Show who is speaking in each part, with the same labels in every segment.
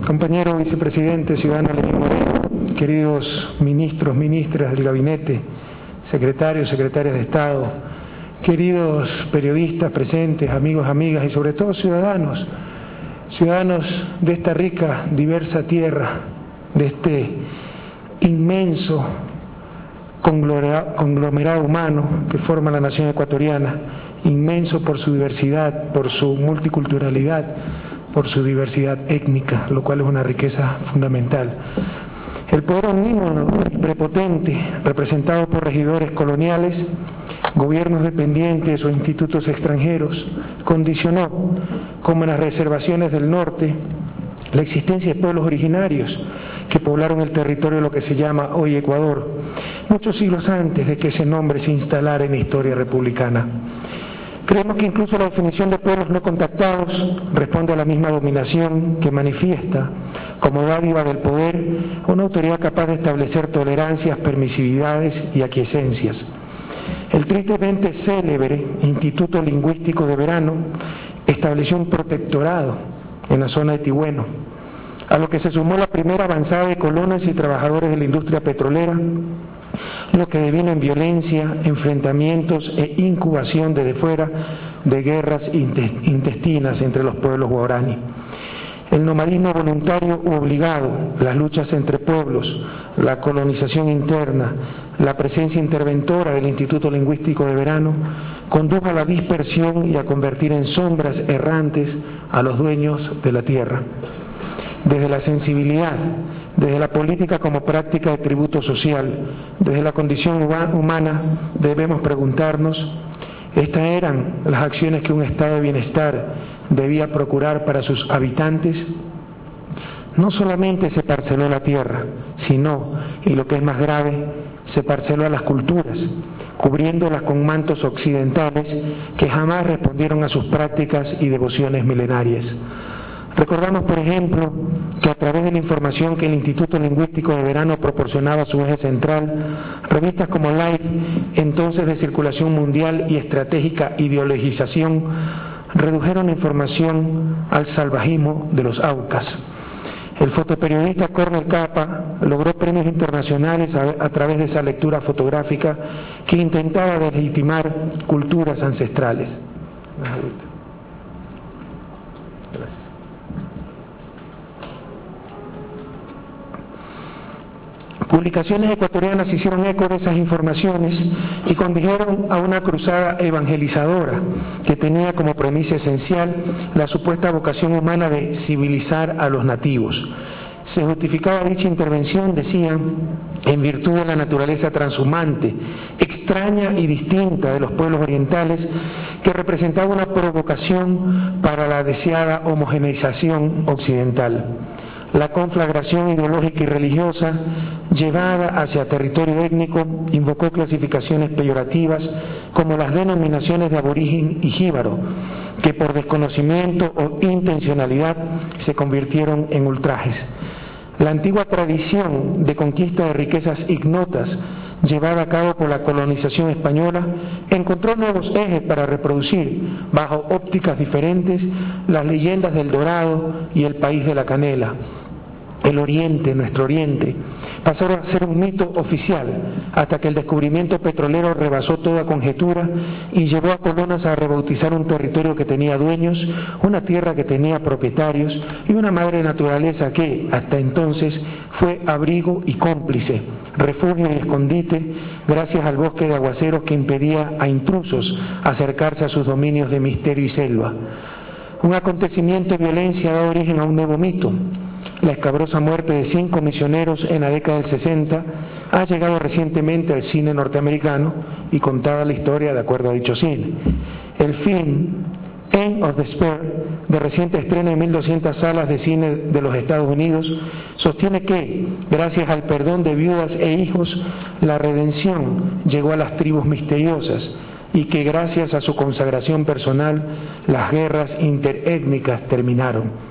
Speaker 1: Compañero vicepresidente, ciudadano Lenín Moreno, queridos ministros, ministras del gabinete, secretarios, secretarias de Estado, queridos periodistas presentes, amigos, amigas y sobre todo ciudadanos de esta rica, diversa tierra, de este inmenso conglomerado humano que forma la nación ecuatoriana, inmenso por su diversidad, por su multiculturalidad, por su diversidad étnica, lo cual es una riqueza fundamental. El poder omnímodo y prepotente, representado por regidores coloniales, gobiernos dependientes o institutos extranjeros, condicionó, como en las reservaciones del norte, la existencia de pueblos originarios que poblaron el territorio de lo que se llama hoy Ecuador, muchos siglos antes de que ese nombre se instalara en la historia republicana. Creemos que incluso la definición de pueblos no contactados responde a la misma dominación que manifiesta como dádiva del poder una autoridad capaz de establecer tolerancias, permisividades y aquiescencias. El tristemente célebre Instituto Lingüístico de Verano estableció un protectorado en la zona de Tigüeno, a lo que se sumó la primera avanzada de colonos y trabajadores de la industria petrolera, lo que devino en violencia, enfrentamientos e incubación desde fuera de guerras intestinas entre los pueblos guaraní. El nomadismo voluntario u obligado, las luchas entre pueblos, la colonización interna, la presencia interventora del Instituto Lingüístico de Verano, condujo a la dispersión y a convertir en sombras errantes a los dueños de la tierra. Desde la sensibilidad, desde la política como práctica de tributo social, desde la condición humana, debemos preguntarnos, ¿estas eran las acciones que un estado de bienestar debía procurar para sus habitantes? No solamente se parceló la tierra, sino, y lo que es más grave, se parceló a las culturas, cubriéndolas con mantos occidentales que jamás respondieron a sus prácticas y devociones milenarias. Recordamos, por ejemplo, que a través de la información que el Instituto Lingüístico de Verano proporcionaba a su eje central, revistas como Life, entonces de circulación mundial y estratégica ideologización, redujeron la información al salvajismo de los aucas. El fotoperiodista Cornel Capa logró premios internacionales a través de esa lectura fotográfica que intentaba deslegitimar culturas ancestrales. Gracias. Publicaciones ecuatorianas hicieron eco de esas informaciones y condujeron a una cruzada evangelizadora que tenía como premisa esencial la supuesta vocación humana de civilizar a los nativos. Se justificaba dicha intervención, decían, en virtud de la naturaleza transhumante, extraña y distinta de los pueblos orientales, que representaba una provocación para la deseada homogeneización occidental. La conflagración ideológica y religiosa llevada hacia territorio étnico invocó clasificaciones peyorativas como las denominaciones de aborigen y jíbaro, que por desconocimiento o intencionalidad se convirtieron en ultrajes. La antigua tradición de conquista de riquezas ignotas llevada a cabo por la colonización española encontró nuevos ejes para reproducir, bajo ópticas diferentes, las leyendas del Dorado y el país de la canela. El Oriente, nuestro Oriente, pasaron a ser un mito oficial hasta que el descubrimiento petrolero rebasó toda conjetura y llevó a colonos a rebautizar un territorio que tenía dueños, una tierra que tenía propietarios y una madre naturaleza que, hasta entonces, fue abrigo y cómplice, refugio y escondite, gracias al bosque de aguaceros que impedía a intrusos acercarse a sus dominios de misterio y selva. Un acontecimiento de violencia da origen a un nuevo mito. La escabrosa muerte de 5 misioneros en la década del 60 ha llegado recientemente al cine norteamericano y contada la historia de acuerdo a dicho cine. El film End of Despair, de reciente estreno en 1.200 salas de cine de los Estados Unidos, sostiene que, gracias al perdón de viudas e hijos, la redención llegó a las tribus misteriosas y que gracias a su consagración personal, las guerras interétnicas terminaron.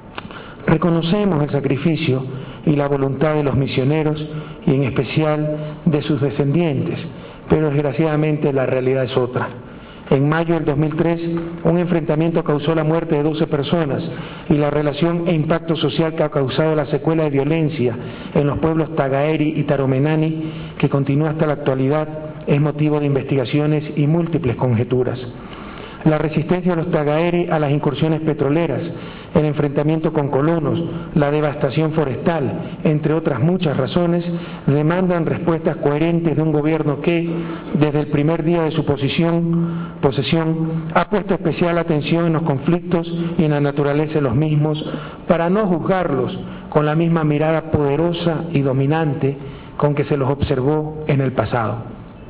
Speaker 1: Reconocemos el sacrificio y la voluntad de los misioneros y en especial de sus descendientes, pero desgraciadamente la realidad es otra. En mayo del 2003, un enfrentamiento causó la muerte de 12 personas y la relación e impacto social que ha causado la secuela de violencia en los pueblos Tagaeri y Taromenani, que continúa hasta la actualidad, es motivo de investigaciones y múltiples conjeturas. La resistencia de los Tagaeri a las incursiones petroleras, el enfrentamiento con colonos, la devastación forestal, entre otras muchas razones, demandan respuestas coherentes de un gobierno que, desde el primer día de su posesión, ha puesto especial atención en los conflictos y en la naturaleza de los mismos, para no juzgarlos con la misma mirada poderosa y dominante con que se los observó en el pasado.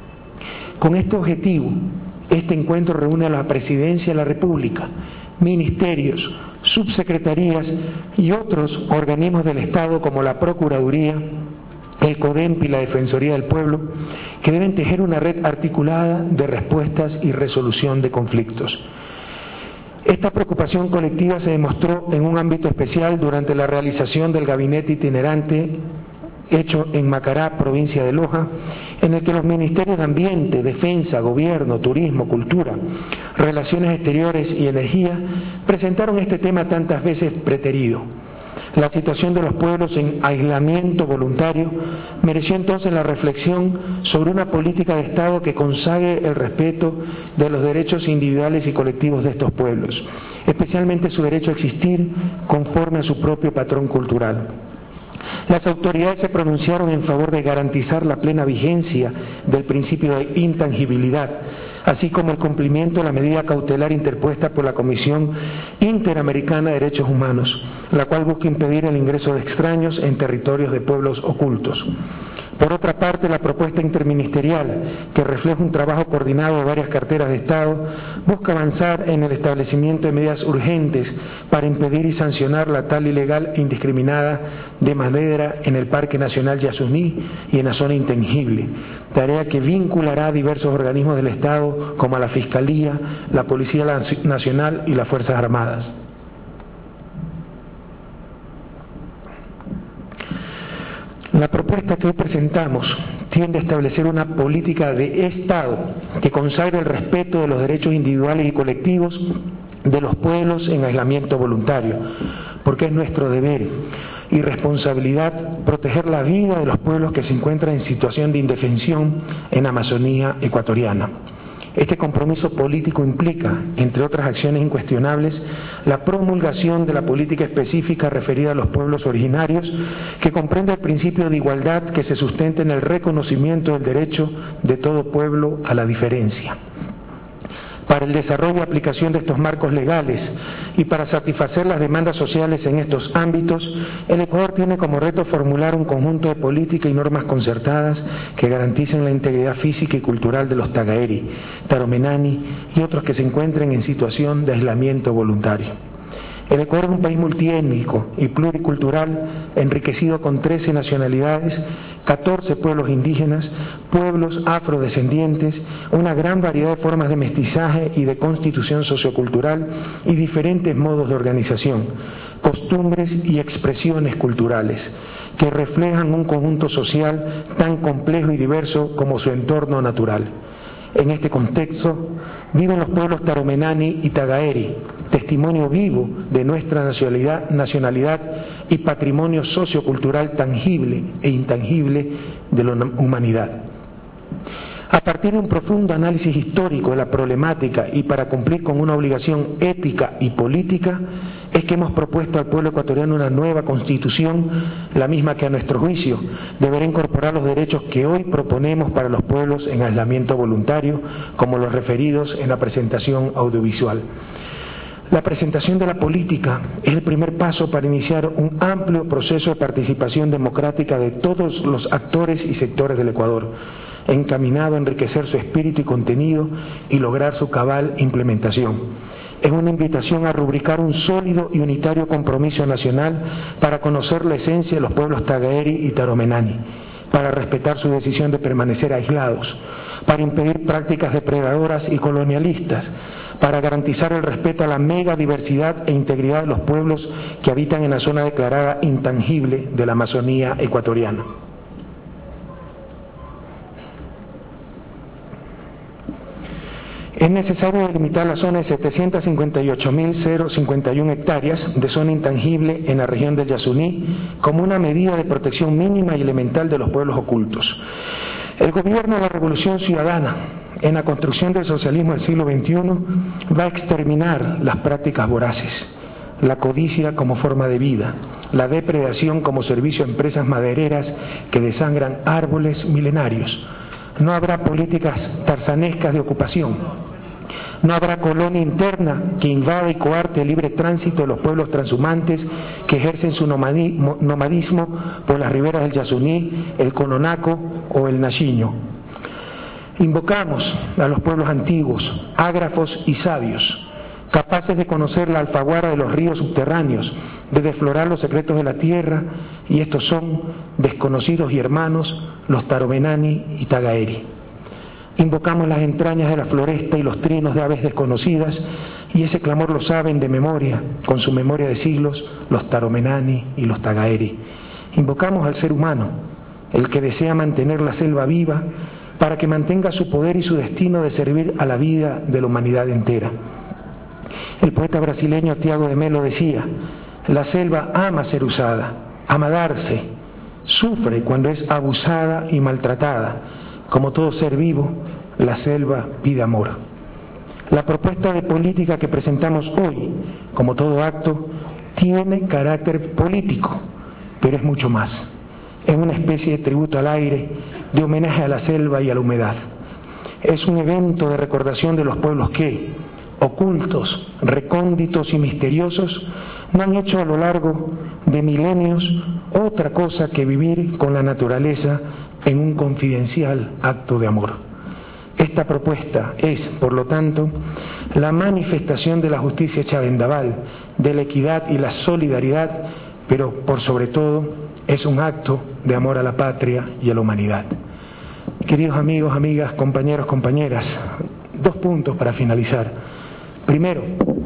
Speaker 1: Con este objetivo, este encuentro reúne a la Presidencia de la República, ministerios, subsecretarías y otros organismos del Estado como la Procuraduría, el CODEMP y la Defensoría del Pueblo, que deben tejer una red articulada de respuestas y resolución de conflictos. Esta preocupación colectiva se demostró en un ámbito especial durante la realización del gabinete itinerante hecho en Macará, provincia de Loja, en el que los ministerios de Ambiente, Defensa, Gobierno, Turismo, Cultura, Relaciones Exteriores y Energía presentaron este tema tantas veces preterido. La situación de los pueblos en aislamiento voluntario mereció entonces la reflexión sobre una política de Estado que consagre el respeto de los derechos individuales y colectivos de estos pueblos, especialmente su derecho a existir conforme a su propio patrón cultural. Las autoridades se pronunciaron en favor de garantizar la plena vigencia del principio de intangibilidad, así como el cumplimiento de la medida cautelar interpuesta por la Comisión Interamericana de Derechos Humanos, la cual busca impedir el ingreso de extraños en territorios de pueblos ocultos. Por otra parte, la propuesta interministerial, que refleja un trabajo coordinado de varias carteras de Estado, busca avanzar en el establecimiento de medidas urgentes para impedir y sancionar la tala ilegal e indiscriminada de madera en el Parque Nacional Yasuní y en la zona intangible, tarea que vinculará a diversos organismos del Estado como a la Fiscalía, la Policía Nacional y las Fuerzas Armadas. La propuesta que hoy presentamos tiende a establecer una política de Estado que consagre el respeto de los derechos individuales y colectivos de los pueblos en aislamiento voluntario, porque es nuestro deber y responsabilidad proteger la vida de los pueblos que se encuentran en situación de indefensión en la Amazonía ecuatoriana. Este compromiso político implica, entre otras acciones incuestionables, la promulgación de la política específica referida a los pueblos originarios, que comprende el principio de igualdad que se sustenta en el reconocimiento del derecho de todo pueblo a la diferencia. Para el desarrollo y aplicación de estos marcos legales y para satisfacer las demandas sociales en estos ámbitos, el Ecuador tiene como reto formular un conjunto de políticas y normas concertadas que garanticen la integridad física y cultural de los Tagaeri, Taromenani y otros que se encuentren en situación de aislamiento voluntario. El Ecuador es un país multiétnico y pluricultural, enriquecido con 13 nacionalidades, 14 pueblos indígenas, pueblos afrodescendientes, una gran variedad de formas de mestizaje y de constitución sociocultural y diferentes modos de organización, costumbres y expresiones culturales que reflejan un conjunto social tan complejo y diverso como su entorno natural. En este contexto viven los pueblos Taromenani y Tagaeri, testimonio vivo de nuestra nacionalidad y patrimonio sociocultural tangible e intangible de la humanidad. A partir de un profundo análisis histórico de la problemática y para cumplir con una obligación ética y política, es que hemos propuesto al pueblo ecuatoriano una nueva constitución, la misma que a nuestro juicio deberá incorporar los derechos que hoy proponemos para los pueblos en aislamiento voluntario, como los referidos en la presentación audiovisual. La presentación de la política es el primer paso para iniciar un amplio proceso de participación democrática de todos los actores y sectores del Ecuador, encaminado a enriquecer su espíritu y contenido y lograr su cabal implementación. Es una invitación a rubricar un sólido y unitario compromiso nacional para conocer la esencia de los pueblos Tagaeri y Taromenani, para respetar su decisión de permanecer aislados, para impedir prácticas depredadoras y colonialistas, para garantizar el respeto a la megadiversidad e integridad de los pueblos que habitan en la zona declarada intangible de la Amazonía ecuatoriana. Es necesario delimitar la zona de 758.051 hectáreas de zona intangible en la región del Yasuní como una medida de protección mínima y elemental de los pueblos ocultos. El gobierno de la Revolución Ciudadana, en la construcción del socialismo del siglo XXI, va a exterminar las prácticas voraces, la codicia como forma de vida, la depredación como servicio a empresas madereras que desangran árboles milenarios. No habrá políticas tarzanescas de ocupación. No habrá colonia interna que invada y coarte el libre tránsito de los pueblos transhumantes que ejercen su nomadismo por las riberas del Yasuní, el Cononaco o el Nachiño. Invocamos a los pueblos antiguos, ágrafos y sabios, capaces de conocer la alfaguara de los ríos subterráneos, de desflorar los secretos de la tierra, y estos son desconocidos y hermanos, los Taromenani y Tagaeri. Invocamos las entrañas de la floresta y los trinos de aves desconocidas, y ese clamor lo saben de memoria, con su memoria de siglos, los Taromenani y los Tagaeri. Invocamos al ser humano, el que desea mantener la selva viva, para que mantenga su poder y su destino de servir a la vida de la humanidad entera. El poeta brasileño Tiago de Melo decía: la selva ama ser usada, ama darse, sufre cuando es abusada y maltratada. Como todo ser vivo, la selva pide amor. La propuesta de política que presentamos hoy, como todo acto, tiene carácter político, pero es mucho más. Es una especie de tributo al aire, de homenaje a la selva y a la humedad. Es un evento de recordación de los pueblos que, ocultos, recónditos y misteriosos, no han hecho a lo largo de milenios otra cosa que vivir con la naturaleza en un confidencial acto de amor. Esta propuesta es, por lo tanto, la manifestación de la justicia hecha vendaval, de la equidad y la solidaridad, pero por sobre todo es un acto de amor a la patria y a la humanidad. Queridos amigos, amigas, compañeros, compañeras, 2 puntos para finalizar. Primero,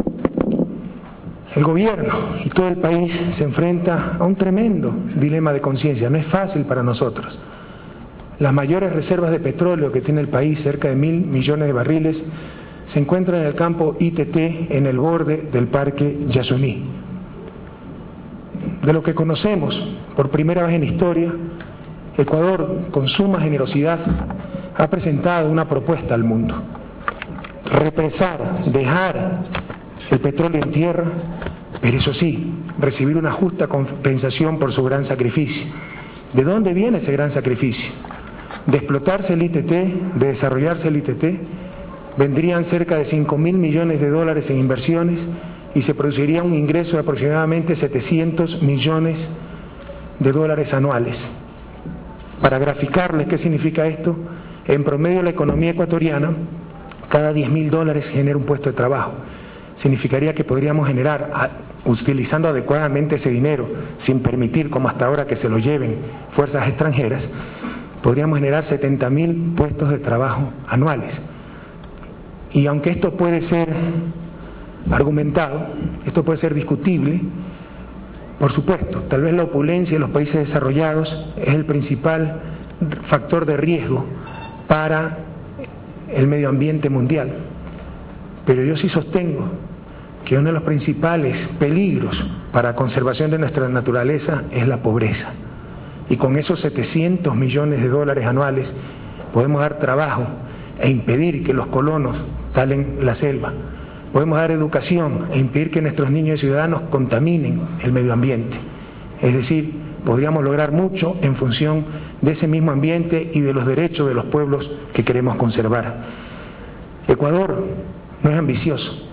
Speaker 1: el gobierno y todo el país se enfrenta a un tremendo dilema de conciencia. No es fácil para nosotros. Las mayores reservas de petróleo que tiene el país, cerca de 1.000 millones de barriles, se encuentran en el campo ITT, en el borde del parque Yasuní. De lo que conocemos, por primera vez en la historia, Ecuador, con suma generosidad, ha presentado una propuesta al mundo: represar, dejar el petróleo en tierra, pero eso sí, recibir una justa compensación por su gran sacrificio. ¿De dónde viene ese gran sacrificio? De explotarse el ITT, de desarrollarse el ITT, vendrían cerca de 5.000 millones de dólares en inversiones y se produciría un ingreso de aproximadamente 700 millones de dólares anuales. Para graficarles qué significa esto, en promedio la economía ecuatoriana, cada 10.000 dólares genera un puesto de trabajo. Significaría que podríamos generar, utilizando adecuadamente ese dinero, sin permitir como hasta ahora que se lo lleven fuerzas extranjeras, podríamos generar 70.000 puestos de trabajo anuales. Y aunque esto puede ser argumentado, esto puede ser discutible, por supuesto, tal vez la opulencia de los países desarrollados es el principal factor de riesgo para el medio ambiente mundial. Pero yo sí sostengo que uno de los principales peligros para la conservación de nuestra naturaleza es la pobreza. Y con esos 700 millones de dólares anuales podemos dar trabajo e impedir que los colonos talen la selva. Podemos dar educación e impedir que nuestros niños y ciudadanos contaminen el medio ambiente. Es decir, podríamos lograr mucho en función de ese mismo ambiente y de los derechos de los pueblos que queremos conservar. Ecuador no es ambicioso,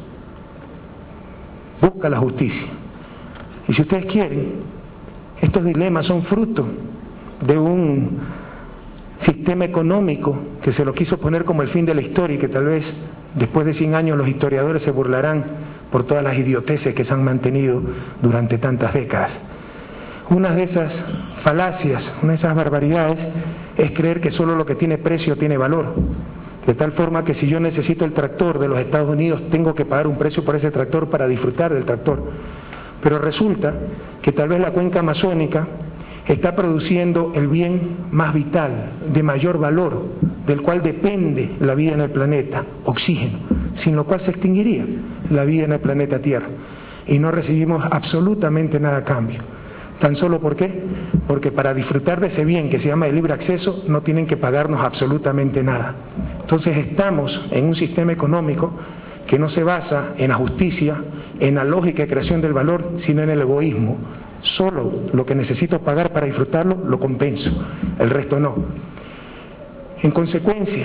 Speaker 1: busca la justicia. Y si ustedes quieren, estos dilemas son fruto de un sistema económico que se lo quiso poner como el fin de la historia y que tal vez después de 100 años los historiadores se burlarán por todas las idioteces que se han mantenido durante tantas décadas. Una de esas falacias, una de esas barbaridades es creer que solo lo que tiene precio tiene valor. De tal forma que si yo necesito el tractor de los Estados Unidos, tengo que pagar un precio por ese tractor para disfrutar del tractor. Pero resulta que tal vez la cuenca amazónica está produciendo el bien más vital, de mayor valor del cual depende la vida en el planeta, oxígeno, sin lo cual se extinguiría la vida en el planeta Tierra. Y no recibimos absolutamente nada a cambio. ¿Tan solo por qué? Porque para disfrutar de ese bien que se llama de libre acceso no tienen que pagarnos absolutamente nada. Entonces estamos en un sistema económico que no se basa en la justicia, en la lógica de creación del valor, sino en el egoísmo. Solo lo que necesito pagar para disfrutarlo lo compenso, el resto no. En consecuencia,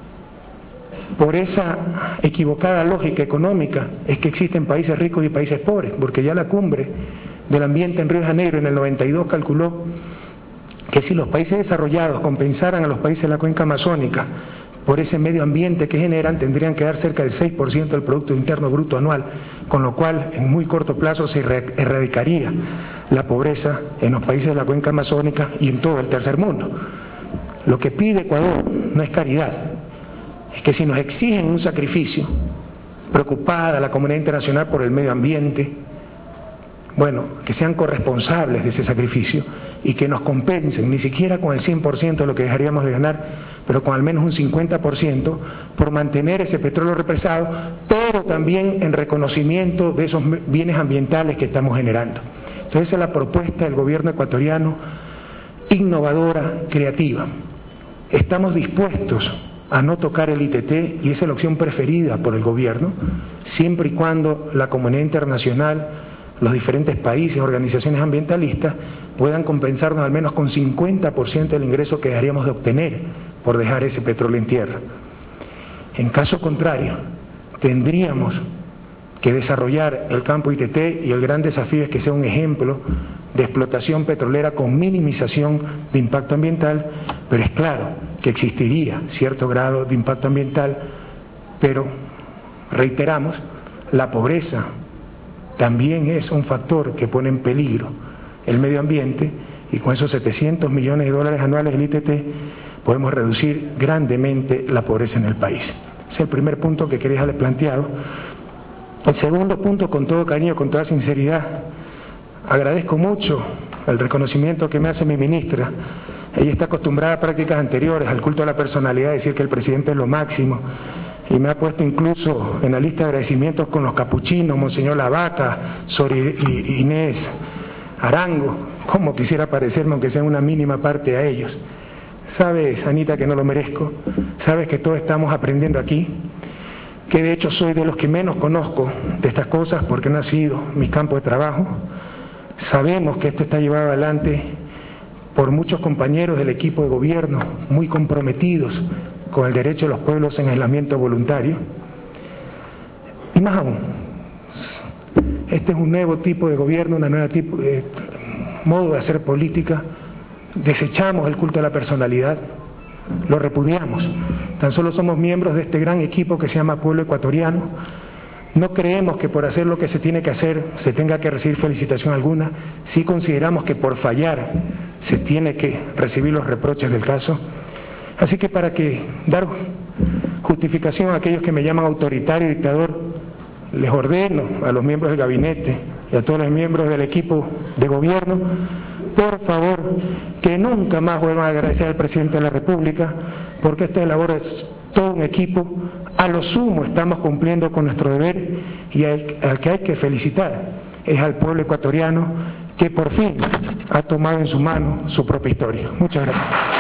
Speaker 1: por esa equivocada lógica económica es que existen países ricos y países pobres, porque ya la cumbre del ambiente en Río de Janeiro en el 92 calculó que si los países desarrollados compensaran a los países de la cuenca amazónica por ese medio ambiente que generan, tendrían que dar cerca del 6% del Producto Interno Bruto anual, con lo cual en muy corto plazo se erradicaría la pobreza en los países de la cuenca amazónica y en todo el tercer mundo. Lo que pide Ecuador no es caridad, es que si nos exigen un sacrificio, preocupada la comunidad internacional por el medio ambiente, bueno, que sean corresponsables de ese sacrificio y que nos compensen, ni siquiera con el 100% de lo que dejaríamos de ganar, pero con al menos un 50% por mantener ese petróleo represado, pero también en reconocimiento de esos bienes ambientales que estamos generando. Entonces esa es la propuesta del gobierno ecuatoriano, innovadora, creativa. Estamos dispuestos a no tocar el ITT y esa es la opción preferida por el gobierno, siempre y cuando la comunidad internacional, los diferentes países, organizaciones ambientalistas puedan compensarnos al menos con 50% del ingreso que dejaríamos de obtener por dejar ese petróleo en tierra. En caso contrario, tendríamos que desarrollar el campo ITT y el gran desafío es que sea un ejemplo de explotación petrolera con minimización de impacto ambiental, pero es claro que existiría cierto grado de impacto ambiental, pero reiteramos, la pobreza también es un factor que pone en peligro el medio ambiente y con esos 700 millones de dólares anuales del ITT podemos reducir grandemente la pobreza en el país. Ese es el primer punto que quería dejarle planteado. El segundo punto, con todo cariño, con toda sinceridad, agradezco mucho el reconocimiento que me hace mi ministra. Ella está acostumbrada a prácticas anteriores, al culto a la personalidad, decir que el presidente es lo máximo, y me ha puesto incluso en la lista de agradecimientos con los capuchinos, Monseñor Lavaca, Sor Inés Arango, como quisiera parecerme, aunque sea una mínima parte a ellos. Sabes, Anita, que no lo merezco, sabes que todos estamos aprendiendo aquí, que de hecho soy de los que menos conozco de estas cosas porque no ha sido mi campo de trabajo. Sabemos que esto está llevado adelante por muchos compañeros del equipo de gobierno muy comprometidos con el derecho de los pueblos en aislamiento voluntario. Y más aún, este es un nuevo tipo de gobierno, una nueva tipo de modo de hacer política. Desechamos el culto a la personalidad, lo repudiamos. Tan solo somos miembros de este gran equipo que se llama pueblo ecuatoriano. No creemos que por hacer lo que se tiene que hacer se tenga que recibir felicitación alguna. Sí consideramos que por fallar se tiene que recibir los reproches del caso. Así que para que dar justificación a aquellos que me llaman autoritario y dictador, les ordeno a los miembros del gabinete y a todos los miembros del equipo de gobierno, por favor, que nunca más vuelvan a agradecer al presidente de la República, porque esta labor es todo un equipo. A lo sumo estamos cumpliendo con nuestro deber y al que hay que felicitar es al pueblo ecuatoriano que por fin ha tomado en su mano su propia historia. Muchas gracias.